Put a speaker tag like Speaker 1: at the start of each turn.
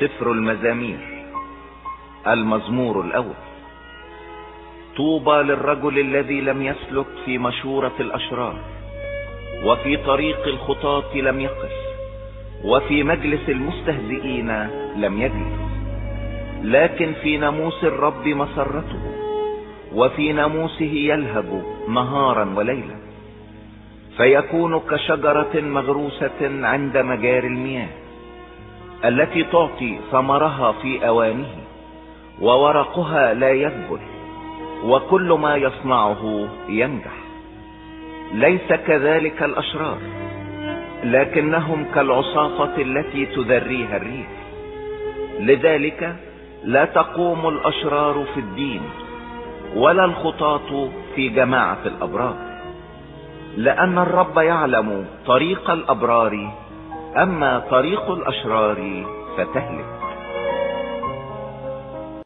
Speaker 1: سفر المزامير، المزمور الأول. طوبى للرجل الذي لم يسلك في مشورة الأشرار، وفي طريق الخطاة لم يقف، وفي مجلس المستهزئين لم يجلس، لكن في ناموس الرب مسرته، وفي ناموسه يلهب نهارا وليلا. فيكون كشجرة مغروسة عند مجاري المياه، التي تعطي ثمرها في أوانه، وورقها لا يذبل، وكل ما يصنعه ينجح. ليس كذلك الأشرار، لكنهم كالعصافة التي تذريها الريح. لذلك لا تقوم الأشرار في الدين، ولا الخطاة في جماعة الأبرار. لأن الرب يعلم طريق الأبرار، أما طريق الأشرار فتهلك.